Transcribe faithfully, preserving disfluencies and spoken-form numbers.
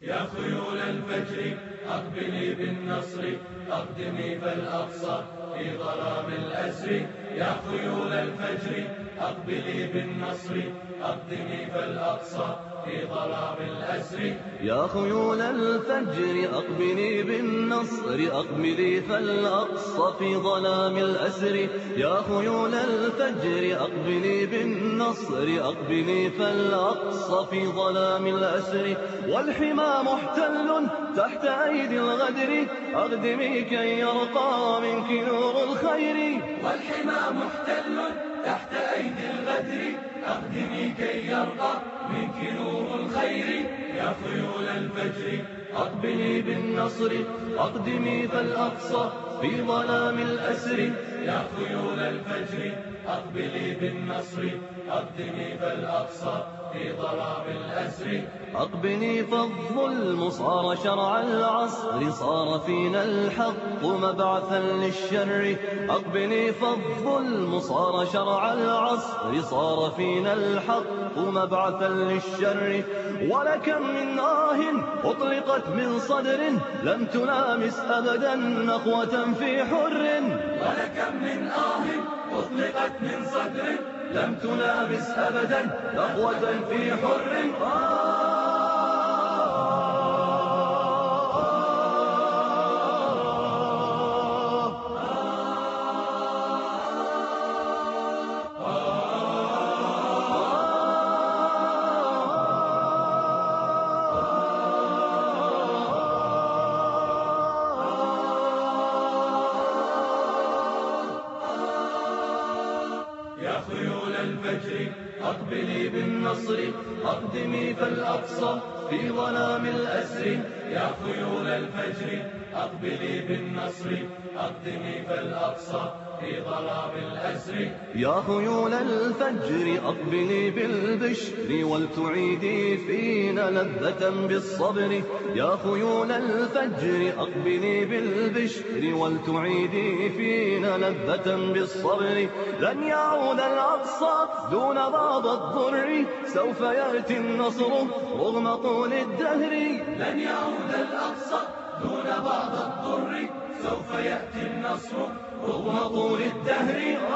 يا خيول الفجر أقبلي بالنصر، أقدمي فالأقصى في ظلام الأسر. يا خيول الفجر أقبلي بالنصر، أقدمي فالأقصى في ظلام الأسر. يا خيول الفجر أقبلي بالنصر، أقبلي فالأقصى في ظلام الأسر. يا خيول الفجر أقبلي بالنصر، أقبلي فالأقصى في ظلام الأسر. والحمى محتل تحت أيدي الغدر، أقدمي كي يرقى منك نور الخير. والحمى محتل تحت أيدي الغدر، أقدمي كي يرقى منك نور الخير. يا خيول الفجر أقبلي بالنصر، أقدمي فالأقصى في ظلام الأسر. يا خيول الفجر أقبلي بالنصر، أقدمي فالأقصى في ظلام الأسر. أقبلي فالظلم صار شرع العصر، صار فينا الحق مبعثا للشر. أقبلي فالظلم صار شرع العصر، صار فينا الحق مبعثا للشر. ولكم من آه أطلقت من صدر، لم تلامس أبدا نخوة في حر. ولكم من آه أطلقت من صدر، لم تلامس أبدا نخوة في حر. يا خيول الفجر أقبلي بالنصر، أقدمي فالأقصى في ظلام الأسر. يا خيول الفجر أقبلي بالنصر، أقدمي فالأقصى في ظلام الأسر. يا خيول الفجر أقبلي بالبشر، ولتعيدي فينا لذة بالصبر. يا خيول الفجر أقبلي بالبشر، ولتعيدي فينا لذة بالصبر. لن يعود الأقصى دون بعض الضر، سوف يأتي النصر رغم طول الدهر. لن يعود الأقصى دون بعض الضر، سوف يأتي النصر رغم طول الدهر.